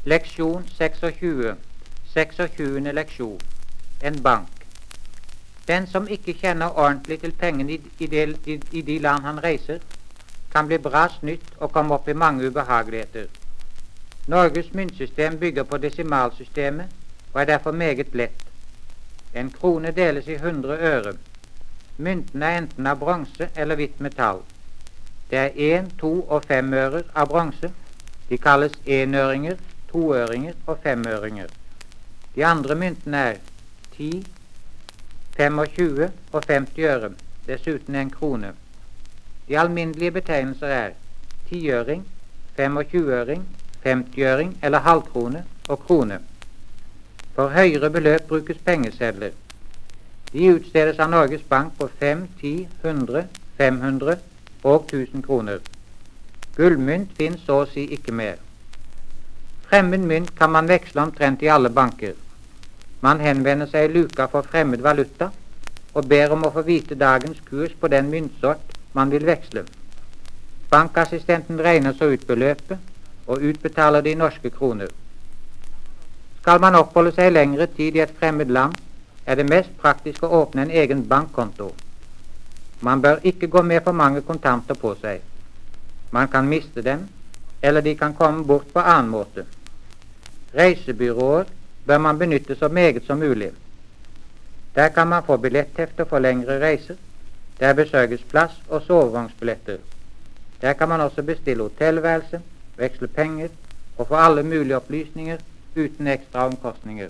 Leksjon 26. 26. leksjon. En bank. Den som ikke kjenner ordentlig til pengene i de land han reiser, kan bli bra snytt og komme opp i mange ubehageligheter. Norges myntsystem bygger på desimalsystemet og er derfor meget lett. En krone deles i 100 øre. Myntene er enten av bronse eller hvitt metall. Det er 1, 2 og 5 ører av bronse. De kalles enøringer, toøringer og femøringer. De andre myntene er 10, 25 og 50 øre, dessuten en krone. De alminnelige betegnelser er 10-øring, 25-øring, 50-øring eller halvkrone og krone. For høyere beløp brukes pengesedler. De utstedes av Norges Bank på 5, 10, 100, 500 og 1000 kroner. Gullmynt finnes så å si ikke mer. Fremmed mynt kan man veksle omtrent i alle banker. Man henvender seg i luka for fremmed valuta og ber om å få vite dagens kurs på den myntsort man vil veksle. Bankassistenten regner så ut beløpet og utbetaler det i norske kroner. Skal man oppholde seg lengre tid i et fremmed land, er det mest praktisk å åpne en egen bankkonto. Man bør ikke gå med for mange kontanter på seg. Man kan miste dem, eller de kan komme bort på annen måte. Reisebyråer bør man benytte så meget som mulig. Der kan man få billetthefter for lengre reiser. Der besørges plass og sovevognsbilletter. Der kan man også bestille hotellværelse, veksle penger og få alle mulige opplysninger uten ekstra omkostninger.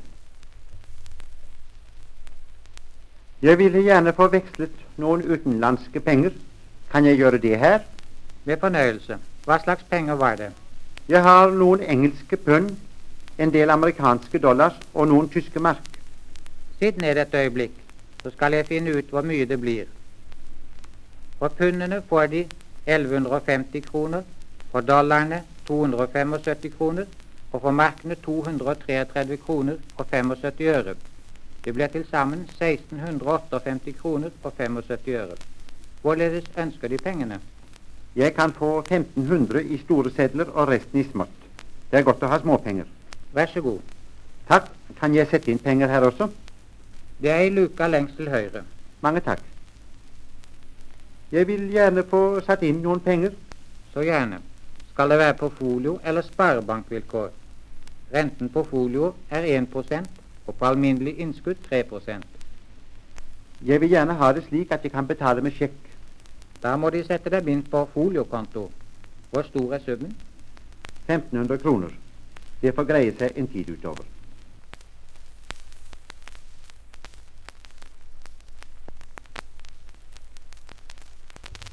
Jeg ville gjerne få vekslet noen utenlandske penger. Kan jeg gjøre det her? Med fornøyelse. Hva slags penger var det? Jeg har noen engelske pund, en del amerikanske dollars og noen tyske mark. Sitt ned et øyeblikk, så skal jeg finne ut hvor mye det blir. For pundene får de 1150 kroner, for dollarene 275 kroner, og for markene 233 kroner og 75 øre. Det blir til sammen 1658 kroner og 75 øre. Hvorledes ønsker de pengene? Jeg kan få 1500 i store sedler og resten i smått. Det er godt å ha småpenger. Vær så god. Takk. Kan jeg sette inn penger her også? Det er i luka lengst til høyre. Mange takk. Jeg vil gjerne få satt inn noen penger. Så gjerne. Skal det være på folio eller sparebankvilkår? Renten på folio er 1%, og på alminnelig innskudd 3%. Jeg vil gjerne ha det slik at jeg kan betale med sjekk. Da må de sette deg inn på foliokonto. Hvor stor er summen? 1500 kroner. Det får greie seg en tid utover.